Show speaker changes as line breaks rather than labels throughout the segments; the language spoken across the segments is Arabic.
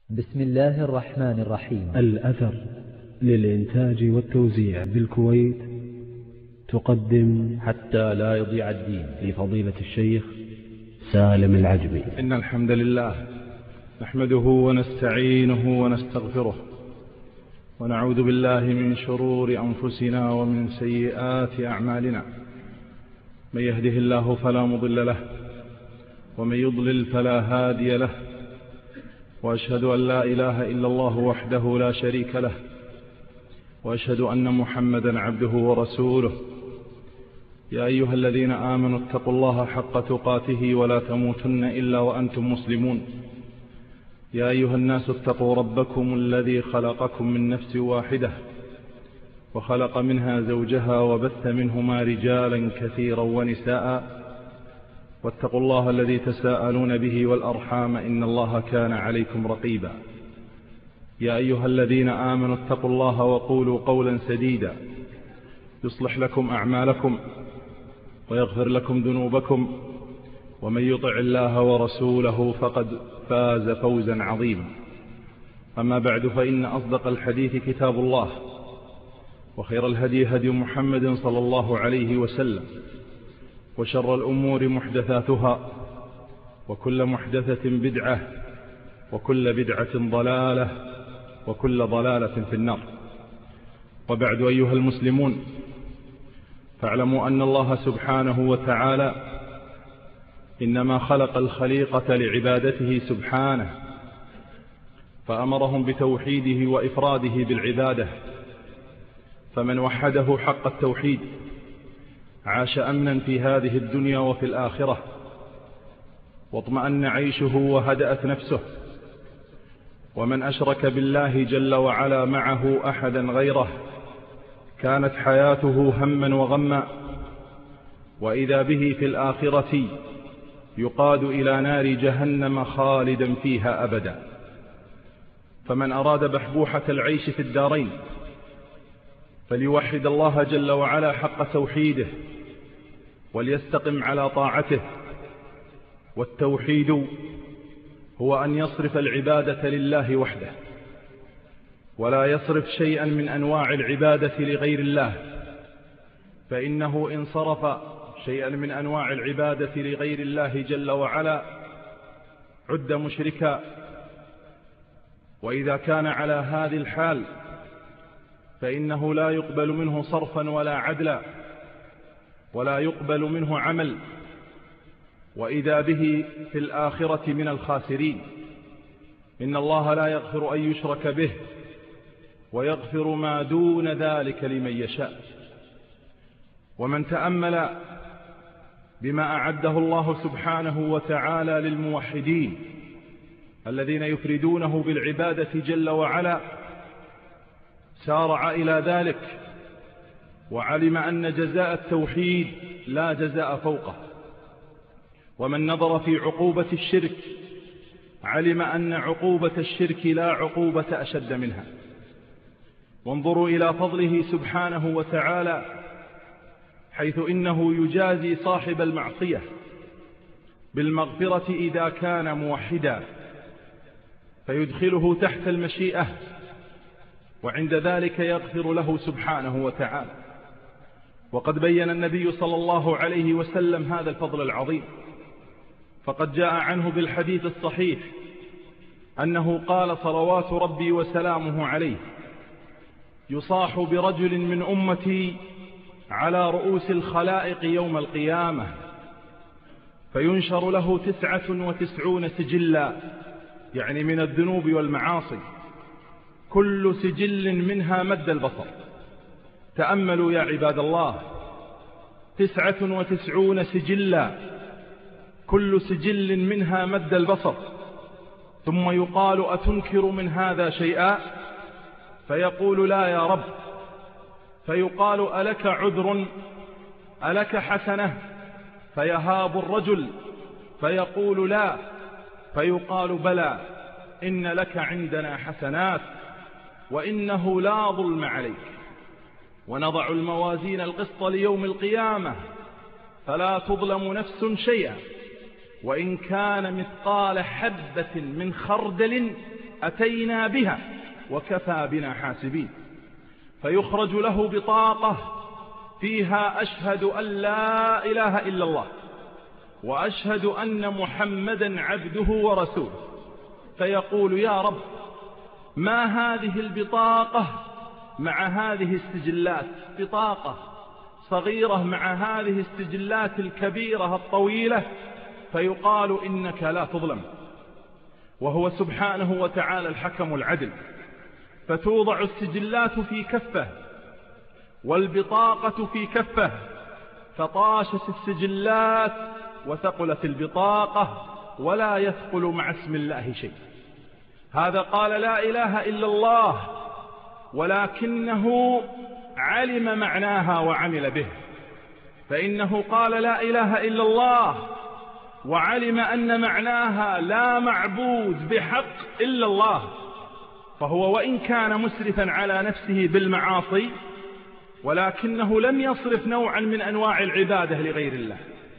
بسم الله الرحمن الرحيم.
الأثر للإنتاج والتوزيع بالكويت تقدم
حتى لا يضيع الدين
لفضيلة الشيخ سالم العجمي.
إن الحمد لله نحمده ونستعينه ونستغفره ونعوذ بالله من شرور أنفسنا ومن سيئات أعمالنا. من يهده الله فلا مضل له ومن يضلل فلا هادي له، وأشهد أن لا إله إلا الله وحده لا شريك له، وأشهد أن محمدا عبده ورسوله. يا أيها الذين آمنوا اتقوا الله حق تقاته ولا تموتن إلا وأنتم مسلمون. يا أيها الناس اتقوا ربكم الذي خلقكم من نفس واحدة وخلق منها زوجها وبث منهما رجالا كثيرا ونساء، واتقوا الله الذي تساءلون به والأرحام إن الله كان عليكم رقيبا. يا أيها الذين آمنوا اتقوا الله وقولوا قولا سديدا يصلح لكم أعمالكم ويغفر لكم ذنوبكم، ومن يطع الله ورسوله فقد فاز فوزا عظيما. أما بعد، فإن أصدق الحديث كتاب الله، وخير الهدي هدي محمد صلى الله عليه وسلم، وشر الأمور محدثاتها، وكل محدثة بدعة، وكل بدعة ضلالة، وكل ضلالة في النار. وبعد، أيها المسلمون، فاعلموا أن الله سبحانه وتعالى إنما خلق الخليقة لعبادته سبحانه، فأمرهم بتوحيده وإفراده بالعبادة. فمن وحده حق التوحيد عاش أمنا في هذه الدنيا وفي الآخرة، واطمأن عيشه وهدأت نفسه. ومن أشرك بالله جل وعلا معه أحدا غيره كانت حياته هما وغما، وإذا به في الآخرة يقاد إلى نار جهنم خالدا فيها أبدا. فمن أراد بحبوحة العيش في الدارين فليوحد الله جل وعلا حق توحيده وليستقم على طاعته. والتوحيد هو أن يصرف العبادة لله وحده، ولا يصرف شيئا من أنواع العبادة لغير الله، فإنه إن صرف شيئا من أنواع العبادة لغير الله جل وعلا عد مشركا. وإذا كان على هذه الحال فإنه لا يقبل منه صرفا ولا عدلا، ولا يقبل منه عمل، وإذا به في الآخرة من الخاسرين. إن الله لا يغفر أن يشرك به ويغفر ما دون ذلك لمن يشاء. ومن تأمل بما أعده الله سبحانه وتعالى للموحدين الذين يفردونه بالعبادة جل وعلا سارع إلى ذلك، وعلم أن جزاء التوحيد لا جزاء فوقه. ومن نظر في عقوبة الشرك علم أن عقوبة الشرك لا عقوبة أشد منها. وانظروا إلى فضله سبحانه وتعالى، حيث إنه يجازي صاحب المعصية بالمغفرة إذا كان موحدا، فيدخله تحت المشيئة، وعند ذلك يغفر له سبحانه وتعالى. وقد بين النبي صلى الله عليه وسلم هذا الفضل العظيم، فقد جاء عنه بالحديث الصحيح أنه قال صلوات ربي وسلامه عليه: يصاح برجل من أمتي على رؤوس الخلائق يوم القيامة، فينشر له 99 سجلا، يعني من الذنوب والمعاصي، كل سجل منها مد البصر. تأملوا يا عباد الله، 99 سجلا، كل سجل منها مد البصر. ثم يقال: أتنكر من هذا شيئا؟ فيقول: لا يا رب. فيقال: ألك عذر؟ ألك حسنة؟ فيهاب الرجل فيقول: لا. فيقال: بلى، إن لك عندنا حسنات، وإنه لا ظلم عليك. ونضع الموازين القسط ليوم القيامة فلا تظلم نفس شيئا، وإن كان مثقال حبة من خردل أتينا بها وكفى بنا حاسبين. فيخرج له بطاقة فيها أشهد أن لا إله إلا الله وأشهد أن محمدا عبده ورسوله، فيقول يا رب ما هذه البطاقة مع هذه السجلات؟ بطاقة صغيرة مع هذه السجلات الكبيرة الطويلة. فيقال إنك لا تظلم، وهو سبحانه وتعالى الحكم العدل. فتوضع السجلات في كفة والبطاقة في كفة، فطاشت السجلات وثقلت البطاقة، ولا يثقل مع اسم الله شيء. هذا قال لا إله إلا الله ولكنه علم معناها وعمل به، فإنه قال لا إله إلا الله وعلم أن معناها لا معبود بحق إلا الله، فهو وإن كان مسرفا على نفسه بالمعاصي ولكنه لم يصرف نوعا من أنواع العبادة لغير الله.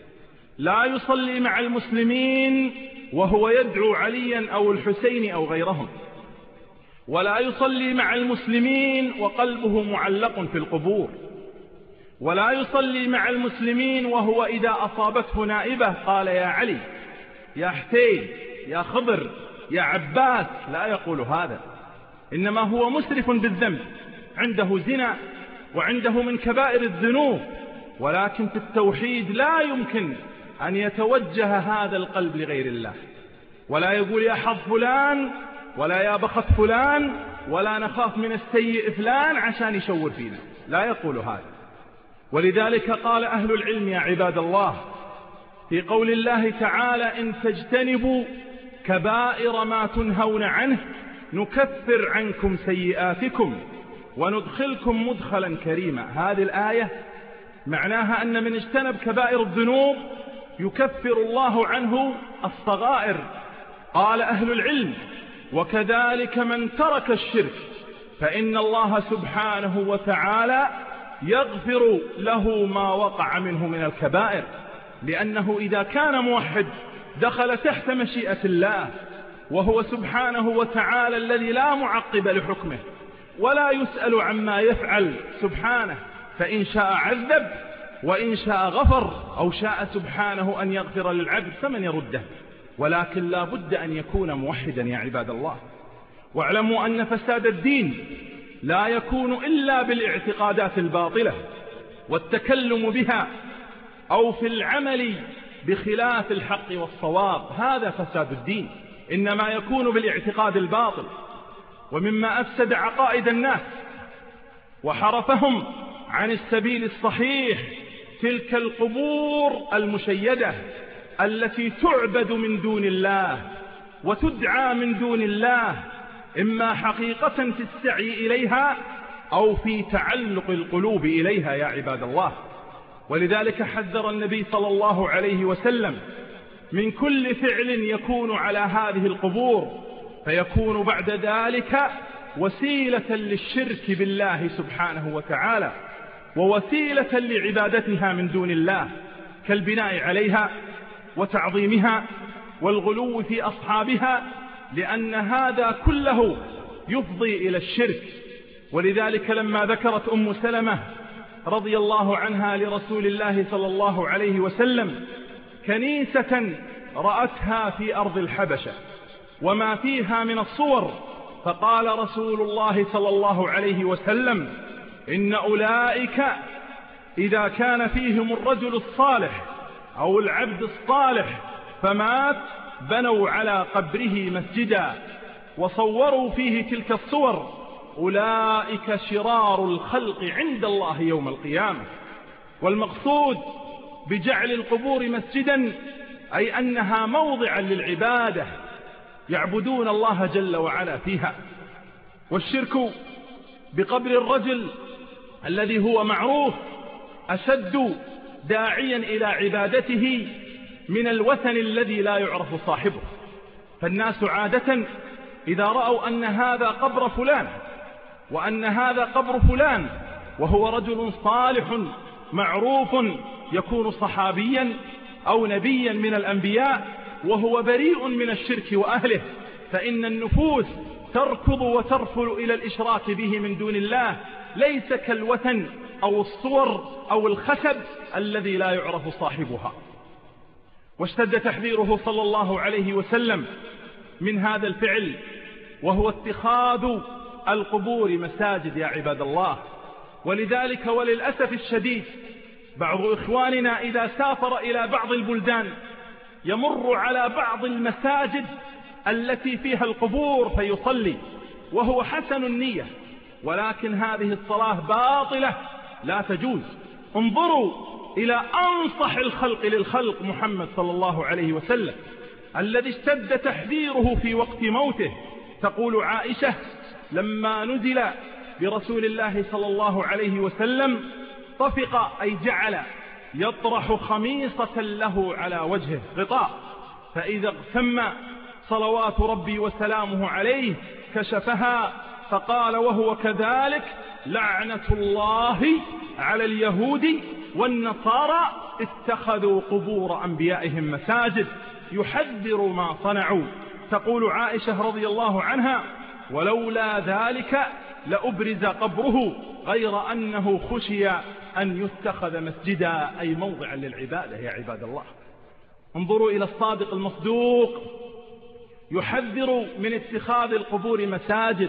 لا يصلي مع المسلمين وهو يدعو عليا أو الحسين أو غيرهم، ولا يصلي مع المسلمين وقلبه معلق في القبور، ولا يصلي مع المسلمين وهو إذا أصابته نائبة قال يا علي يا حسين يا خضر يا عباس، لا يقول هذا، إنما هو مسرف بالذنب، عنده زنا وعنده من كبائر الذنوب، ولكن في التوحيد لا يمكن أن يتوجه هذا القلب لغير الله، ولا يقول يا حظ فلان ولا يا بخت فلان ولا نخاف من السيء فلان عشان يشور فينا، لا يقول هذا. ولذلك قال أهل العلم يا عباد الله في قول الله تعالى إن تجتنبوا كبائر ما تنهون عنه نكفر عنكم سيئاتكم وندخلكم مدخلا كريما. هذه الآية معناها أن من اجتنب كبائر الذنوب يكفر الله عنه الصغائر. قال أهل العلم وكذلك من ترك الشرك فإن الله سبحانه وتعالى يغفر له ما وقع منه من الكبائر، لأنه إذا كان موحد دخل تحت مشيئة الله، وهو سبحانه وتعالى الذي لا معقب لحكمه ولا يسأل عما يفعل سبحانه، فإن شاء عذب وإن شاء غفر، أو شاء سبحانه أن يغفر للعبد فمن يرده، ولكن لا بد أن يكون موحدا يا عباد الله. واعلموا أن فساد الدين لا يكون إلا بالاعتقادات الباطلة والتكلم بها أو في العمل بخلاف الحق والصواب، هذا فساد الدين، إنما يكون بالاعتقاد الباطل. ومما أفسد عقائد الناس وحرفهم عن السبيل الصحيح تلك القبور المشيدة التي تعبد من دون الله وتدعى من دون الله، إما حقيقة في السعي إليها أو في تعلق القلوب إليها يا عباد الله. ولذلك حذر النبي صلى الله عليه وسلم من كل فعل يكون على هذه القبور، فيكون بعد ذلك وسيلة للشرك بالله سبحانه وتعالى ووسيلة لعبادتها من دون الله، كالبناء عليها وتعظيمها والغلو في أصحابها، لأن هذا كله يفضي إلى الشرك. ولذلك لما ذكرت أم سلمة رضي الله عنها لرسول الله صلى الله عليه وسلم كنيسة رأتها في أرض الحبشة وما فيها من الصور، فقال رسول الله صلى الله عليه وسلم إن أولئك إذا كان فيهم الرجل الصالح أو العبد الصالح فمات بنوا على قبره مسجدا وصوروا فيه تلك الصور، أولئك شرار الخلق عند الله يوم القيامة. والمقصود بجعل القبور مسجدا أي أنها موضعا للعبادة يعبدون الله جل وعلا فيها. والشرك بقبر الرجل الذي هو معروف أشد داعيا إلى عبادته من الوثن الذي لا يعرف صاحبه. فالناس عادة إذا رأوا أن هذا قبر فلان وأن هذا قبر فلان وهو رجل صالح معروف يكون صحابيا أو نبيا من الأنبياء وهو بريء من الشرك وأهله، فإن النفوس تركض وترفل إلى الإشراك به من دون الله، ليس كالوثن أو الصور أو الخشب الذي لا يعرف صاحبها. واشتد تحذيره صلى الله عليه وسلم من هذا الفعل، وهو اتخاذ القبور مساجد يا عباد الله. ولذلك وللأسف الشديد بعض إخواننا إذا سافر إلى بعض البلدان يمر على بعض المساجد التي فيها القبور فيصلي، وهو حسن النية، ولكن هذه الصلاة باطلة لا تجوز. انظروا إلى أنصح الخلق للخلق محمد صلى الله عليه وسلم الذي اشتد تحذيره في وقت موته. تقول عائشة: لما نزل برسول الله صلى الله عليه وسلم طفق، أي جعل يطرح خميصة له على وجهه غطاء، فإذا اغتم صلوات ربي وسلامه عليه كشفها فقال وهو كذلك: لعنة الله على اليهود والنصارى اتخذوا قبور أنبيائهم مساجد، يحذر ما صنعوا. تقول عائشة رضي الله عنها: ولولا ذلك لأبرز قبره غير أنه خشي أن يتخذ مسجدا، أي موضعا للعبادة يا عباد الله. انظروا إلى الصادق المصدوق يحذر من اتخاذ القبور مساجد،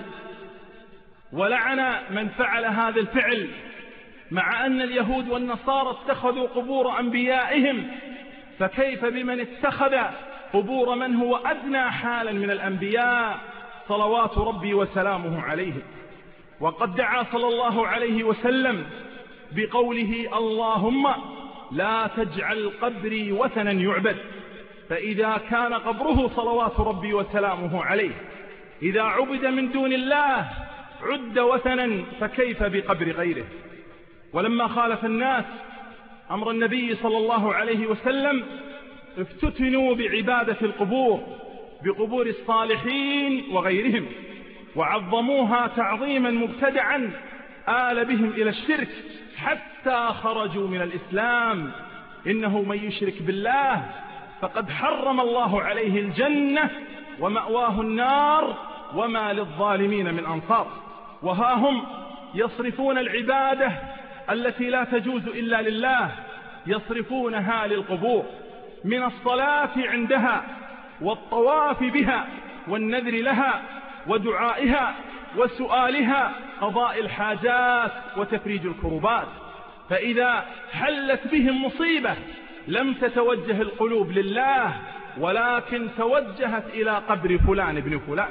ولعن من فعل هذا الفعل، مع أن اليهود والنصارى اتخذوا قبور أنبيائهم، فكيف بمن اتخذ قبور من هو أدنى حالا من الأنبياء صلوات ربي وسلامه عليه. وقد دعا صلى الله عليه وسلم بقوله: اللهم لا تجعل قبري وثنا يعبد. فإذا كان قبره صلوات ربي وسلامه عليه إذا عبد من دون الله عد وثنا، فكيف بقبر غيره؟ ولما خالف الناس أمر النبي صلى الله عليه وسلم افتتنوا بعبادة القبور، بقبور الصالحين وغيرهم، وعظموها تعظيما مبتدعا آل بهم إلى الشرك حتى خرجوا من الإسلام. إنه من يشرك بالله فقد حرم الله عليه الجنة ومأواه النار وما للظالمين من أنصار. وها هم يصرفون العبادة التي لا تجوز إلا لله، يصرفونها للقبور، من الصلاة عندها والطواف بها والنذر لها ودعائها وسؤالها، قضاء الحاجات وتفريج الكربات. فإذا حلت بهم مصيبة لم تتوجه القلوب لله، ولكن توجهت إلى قبر فلان ابن فلان،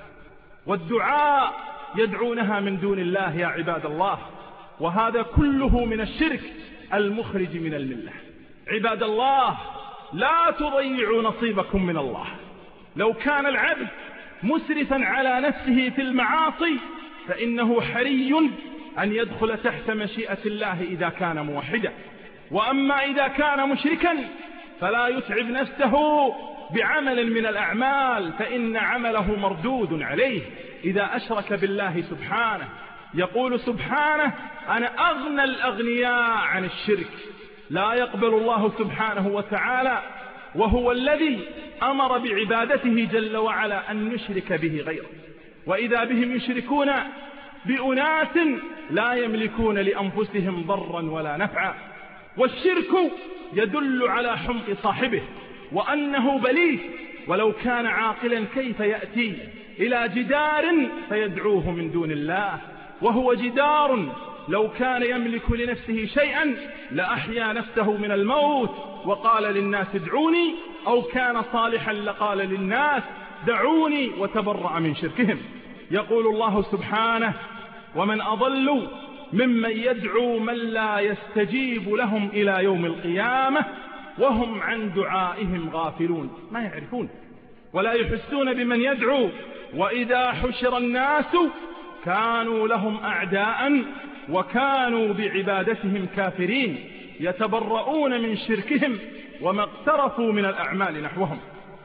والدعاء يدعونها من دون الله يا عباد الله. وهذا كله من الشرك المخرج من الملة. عباد الله، لا تضيعوا نصيبكم من الله. لو كان العبد مسرفا على نفسه في المعاصي فإنه حري أن يدخل تحت مشيئة الله إذا كان موحدا. وأما إذا كان مشركا فلا يتعب نفسه بعمل من الأعمال، فإن عمله مردود عليه إذا أشرك بالله سبحانه. يقول سبحانه: أنا أغنى الأغنياء عن الشرك. لا يقبل الله سبحانه وتعالى، وهو الذي أمر بعبادته جل وعلا أن نشرك به غيره. وإذا بهم يشركون بأناس لا يملكون لأنفسهم ضرا ولا نفعا. والشرك يدل على حمق صاحبه وأنه بليد، ولو كان عاقلا كيف يأتي إلى جدار فيدعوه من دون الله، وهو جدار لو كان يملك لنفسه شيئا لأحيا نفسه من الموت وقال للناس ادعوني، أو كان صالحا لقال للناس دعوني، وتبرأ من شركهم. يقول الله سبحانه: ومن أضل ممن يدعو من لا يستجيب لهم إلى يوم القيامة وهم عن دعائهم غافلون. ما يعرفون ولا يحسون بمن يدعو. وإذا حشر الناس كانوا لهم أعداء وكانوا بعبادتهم كافرين، يتبرؤون من شركهم وما اقترفوا من الأعمال نحوهم.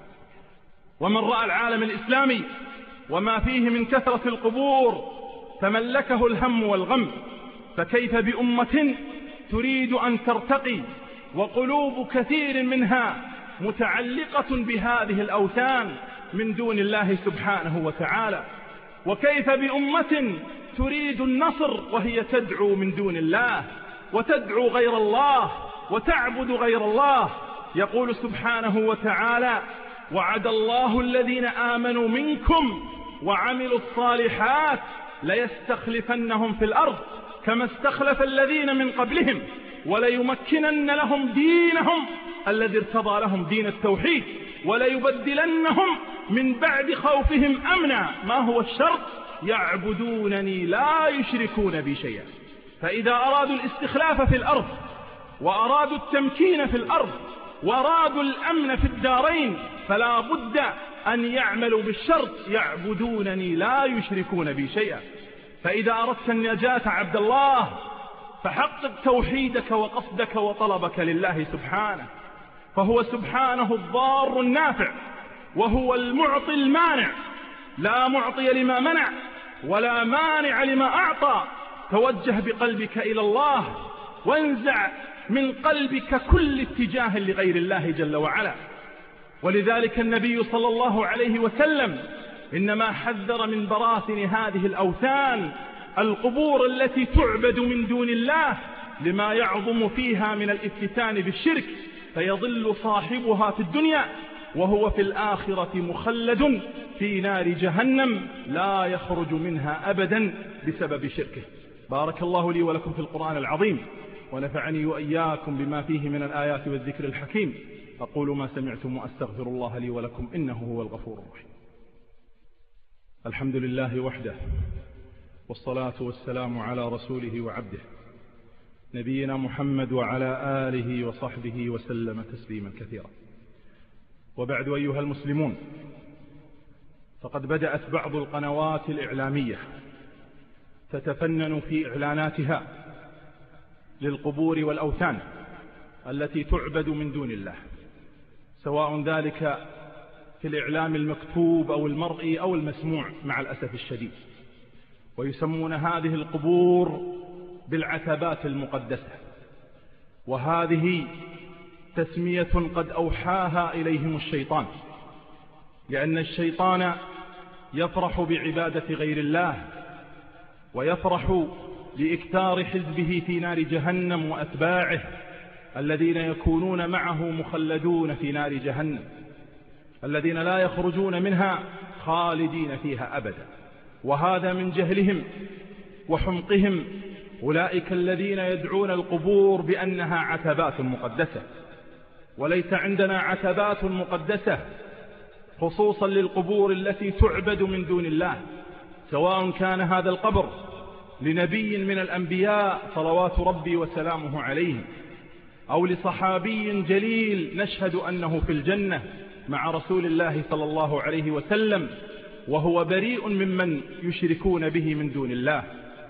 ومن رأى العالم الإسلامي وما فيه من كثرة القبور تملكه الهم والغم، فكيف بأمة تريد أن ترتقي وقلوب كثير منها متعلقة بهذه الأوثان من دون الله سبحانه وتعالى. وكيف بأمة تريد النصر وهي تدعو من دون الله وتدعو غير الله وتعبد غير الله؟ يقول سبحانه وتعالى: وعد الله الذين آمنوا منكم وعملوا الصالحات ليستخلفنهم في الأرض كما استخلف الذين من قبلهم وليمكنن لهم دينهم الذي ارتضى لهم دين التوحيد وليبدلنهم من بعد خوفهم أمنا. ما هو الشرط؟ يعبدونني لا يشركون بي شيئا. فإذا أرادوا الاستخلاف في الأرض وأرادوا التمكين في الأرض وأرادوا الأمن في الدارين فلا بد أن يعملوا بالشرط: يعبدونني لا يشركون بي شيئا. فإذا أردت النجاة عبد الله فحقق توحيدك وقصدك وطلبك لله سبحانه، فهو سبحانه الضار النافع وهو المعطي المانع، لا معطي لما منع ولا مانع لما أعطى. توجه بقلبك إلى الله وانزع من قلبك كل اتجاه لغير الله جل وعلا. ولذلك النبي صلى الله عليه وسلم إنما حذر من براثن هذه الأوثان، القبور التي تعبد من دون الله، لما يعظم فيها من الافتتان بالشرك، فيضل صاحبها في الدنيا وهو في الآخرة مخلد في نار جهنم لا يخرج منها أبدا بسبب شركه. بارك الله لي ولكم في القرآن العظيم، ونفعني وإياكم بما فيه من الآيات والذكر الحكيم. أقول ما سمعتم وأستغفر الله لي ولكم إنه هو الغفور الرحيم. الحمد لله وحده، والصلاة والسلام على رسوله وعبده نبينا محمد وعلى آله وصحبه وسلم تسليما كثيرا. وبعد، أيها المسلمون، فقد بدأت بعض القنوات الإعلامية تتفنن في إعلاناتها للقبور والأوثان التي تعبد من دون الله، سواء ذلك في الإعلام المكتوب أو المرئي أو المسموع مع الأسف الشديد. ويسمون هذه القبور بالعتبات المقدسة، وهذه تسمية قد أوحاها إليهم الشيطان، لأن الشيطان يفرح بعبادة غير الله ويفرح لإكثار حزبه في نار جهنم وأتباعه الذين يكونون معه مخلدون في نار جهنم، الذين لا يخرجون منها خالدين فيها أبدا. وهذا من جهلهم وحمقهم، أولئك الذين يدعون القبور بأنها عتبات مقدسة. وليس عندنا عتبات مقدسة خصوصا للقبور التي تعبد من دون الله، سواء كان هذا القبر لنبي من الأنبياء صلوات ربي وسلامه عليه، أو لصحابي جليل نشهد أنه في الجنة مع رسول الله صلى الله عليه وسلم وهو بريء ممن يشركون به من دون الله.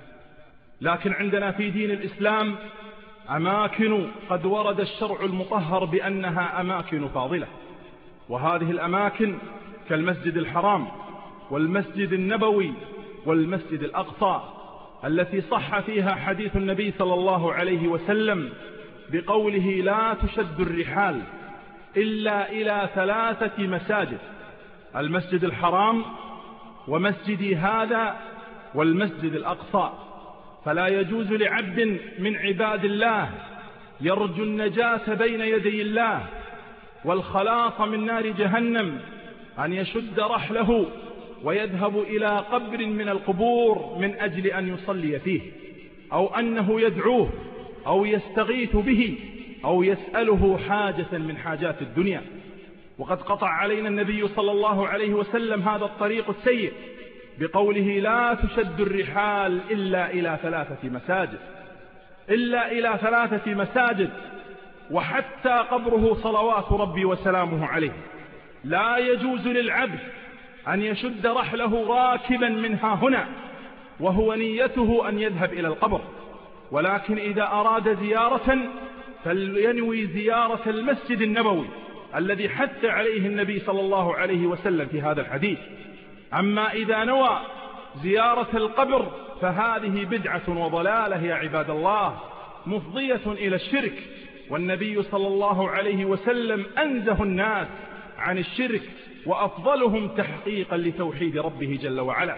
لكن عندنا في دين الإسلام أماكن قد ورد الشرع المطهر بأنها أماكن فاضلة، وهذه الأماكن كالمسجد الحرام والمسجد النبوي والمسجد الأقصى، التي صح فيها حديث النبي صلى الله عليه وسلم بقوله: لا تشد الرحال إلا إلى 3 مساجد: المسجد الحرام ومسجدي هذا والمسجد الأقصى. فلا يجوز لعبد من عباد الله يرجو النجاة بين يدي الله والخلاص من نار جهنم أن يشد رحله ويذهب إلى قبر من القبور من أجل أن يصلي فيه، أو أنه يدعوه أو يستغيث به أو يسأله حاجة من حاجات الدنيا. وقد قطع علينا النبي صلى الله عليه وسلم هذا الطريق السيء بقوله: لا تشد الرحال إلا إلى 3 مساجد، إلا إلى 3 مساجد. وحتى قبره صلوات ربي وسلامه عليه لا يجوز للعبد أن يشد رحله راكبا منها هنا وهو نيته أن يذهب إلى القبر، ولكن إذا أراد زيارة فلينوي زيارة المسجد النبوي الذي حث عليه النبي صلى الله عليه وسلم في هذا الحديث. أما إذا نوى زيارة القبر فهذه بدعة وضلالة يا عباد الله، مفضية إلى الشرك. والنبي صلى الله عليه وسلم أنزه الناس عن الشرك وأفضلهم تحقيقا لتوحيد ربه جل وعلا.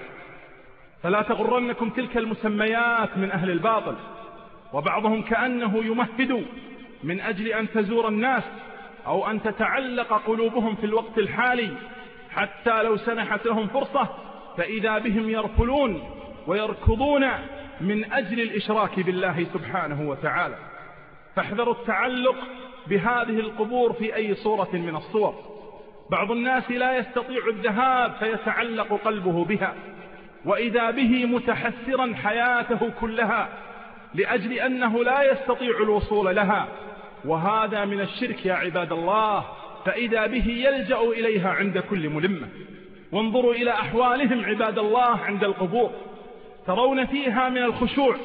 فلا تغرنكم تلك المسميات من أهل الباطل، وبعضهم كأنه يمهد من أجل أن تزور الناس أو أن تتعلق قلوبهم في الوقت الحالي، حتى لو سنحت لهم فرصة فإذا بهم يرفلون ويركضون من أجل الإشراك بالله سبحانه وتعالى. فاحذروا التعلق بهذه القبور في أي صورة من الصور. بعض الناس لا يستطيع الذهاب فيتعلق قلبه بها، وإذا به متحسرا حياته كلها لأجل أنه لا يستطيع الوصول لها، وهذا من الشرك يا عباد الله. فإذا به يلجأ إليها عند كل ملمة. وانظروا إلى أحوالهم عباد الله عند القبور، ترون فيها من الخشوع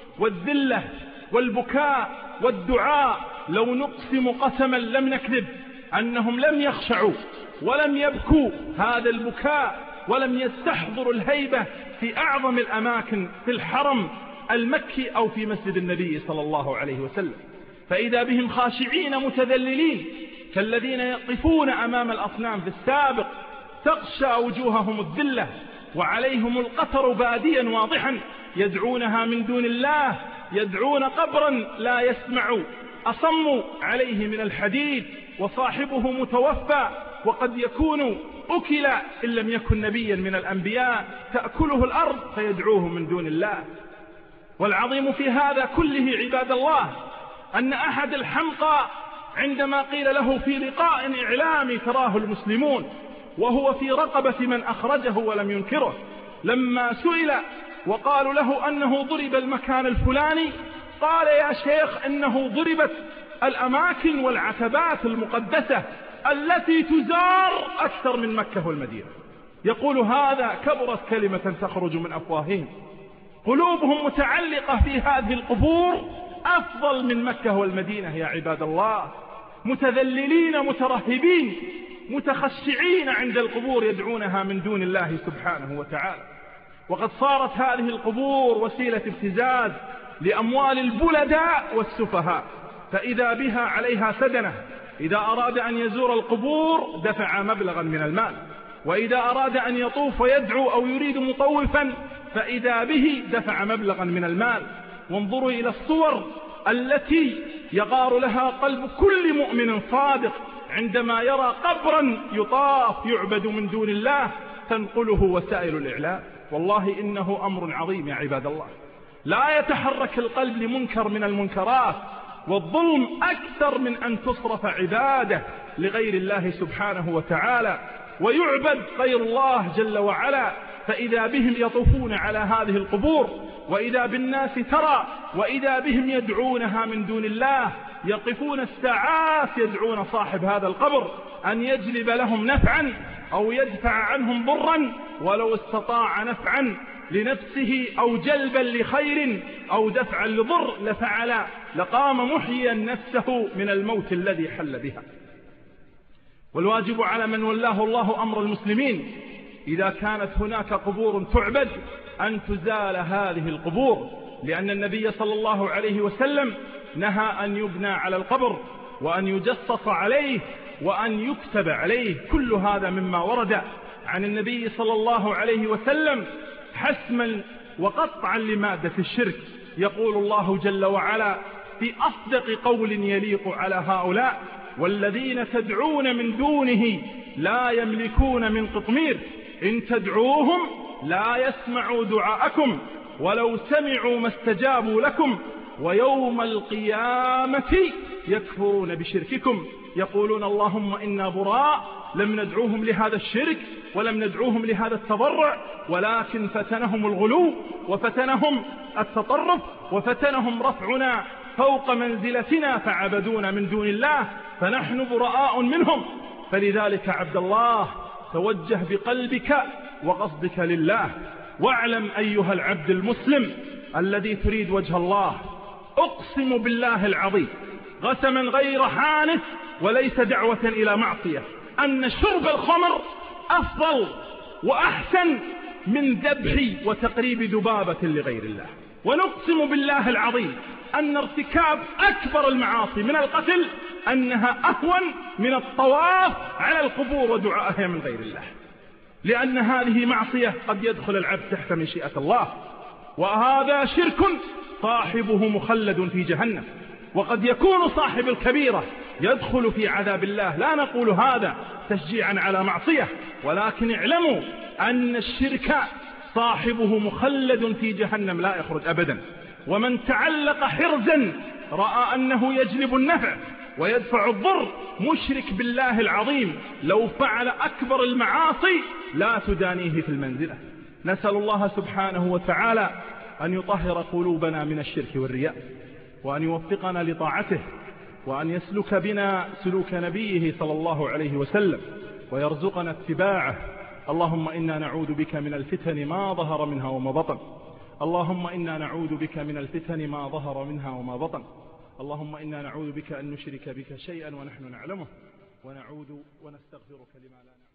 والذلة والبكاء والدعاء. لو نقسم قسما لم نكذب أنهم لم يخشعوا ولم يبكوا هذا البكاء ولم يستحضروا الهيبة في أعظم الأماكن في الحرم المكي أو في مسجد النبي صلى الله عليه وسلم. فإذا بهم خاشعين متذللين كالذين يقفون أمام الأصنام في السابق، تغشى وجوههم الذلة وعليهم القتر باديا واضحا، يدعونها من دون الله، يدعون قبرا لا يسمع، أصم عليه من الحديد، وصاحبه متوفى وقد يكون أكل إن لم يكن نبيا من الأنبياء، تأكله الأرض فيدعوه من دون الله. والعظيم في هذا كله عباد الله أن أحد الحمقى عندما قيل له في لقاء إعلامي تراه المسلمون وهو في رقبة من أخرجه ولم ينكره، لما سئل وقالوا له أنه ضرب المكان الفلاني قال يا شيخ إنه ضربت الأماكن والعتبات المقدسة التي تزار أكثر من مكة والمدينة. يقول هذا كبرت كلمة تخرج من أفواههم، قلوبهم متعلقة في هذه القبور أفضل من مكة والمدينة يا عباد الله. متذللين مترهبين متخشعين عند القبور يدعونها من دون الله سبحانه وتعالى. وقد صارت هذه القبور وسيلة ابتزاز لأموال البلداء والسفهاء، فإذا بها عليها سدنة، إذا أراد أن يزور القبور دفع مبلغا من المال، وإذا أراد أن يطوف ويدعو أو يريد مطوفا فإذا به دفع مبلغا من المال. وانظروا إلى الصور التي يغار لها قلب كل مؤمن صادق عندما يرى قبرا يطاف يعبد من دون الله تنقله وسائل الإعلام. والله إنه أمر عظيم يا عباد الله. لا يتحرك القلب لمنكر من المنكرات، والظلم أكثر من أن تصرف عبادة لغير الله سبحانه وتعالى ويعبد غير الله جل وعلا. فإذا بهم يطوفون على هذه القبور، وإذا بالناس ترى، وإذا بهم يدعونها من دون الله، يقفون الساعات يدعون صاحب هذا القبر أن يجلب لهم نفعا أو يدفع عنهم ضرا، ولو استطاع نفعا لنفسه أو جلبا لخير أو دفعا لضر لفعل، لقام محيا نفسه من الموت الذي حل بها. والواجب على من ولاه الله أمر المسلمين إذا كانت هناك قبور تعبد أن تزال هذه القبور، لأن النبي صلى الله عليه وسلم نهى أن يبنى على القبر وأن يجصص عليه وأن يكتب عليه. كل هذا مما ورد عن النبي صلى الله عليه وسلم حسما وقطعا لمادة الشرك. يقول الله جل وعلا في أصدق قول يليق على هؤلاء: والذين تدعون من دونه لا يملكون من قطمير إن تدعوهم لا يسمعوا دعاءكم ولو سمعوا ما استجابوا لكم ويوم القيامة يكفرون بشرككم يقولون اللهم إنا براء لم ندعوهم لهذا الشرك ولم ندعوهم لهذا التضرع، ولكن فتنهم الغلو وفتنهم التطرف وفتنهم رفعنا فوق منزلتنا فعبدونا من دون الله فنحن براء منهم. فلذلك عبد الله توجه بقلبك وقصدك لله، واعلم أيها العبد المسلم الذي تريد وجه الله، أقسم بالله العظيم قسما غير حانث وليس دعوة إلى معصية، أن شرب الخمر أفضل وأحسن من ذبح وتقريب ذبابة لغير الله. ونقسم بالله العظيم أن ارتكاب أكبر المعاصي من القتل أنها أهون من الطواف على القبور ودعائها من غير الله، لأن هذه معصية قد يدخل العبد تحت مشيئة الله، وهذا شرك صاحبه مخلد في جهنم، وقد يكون صاحب الكبيرة يدخل في عذاب الله. لا نقول هذا تشجيعا على معصية، ولكن اعلموا أن الشرك صاحبه مخلد في جهنم لا يخرج أبدا. ومن تعلق حرزا رأى أنه يجلب النفع ويدفع الضر مشرك بالله العظيم، لو فعل أكبر المعاصي لا تدانيه في المنزلة. نسأل الله سبحانه وتعالى أن يطهر قلوبنا من الشرك والرياء، وأن يوفقنا لطاعته، وأن يسلك بنا سلوك نبيه صلى الله عليه وسلم، ويرزقنا اتباعه. اللهم إنا نعوذ بك من الفتن ما ظهر منها وما بطن. اللهم إنا نعوذ بك من الفتن ما ظهر منها وما بطن. اللهم إنا نعوذ بك أن نشرك بك شيئا ونحن نعلمه، ونستغفرك لما لا نعلم.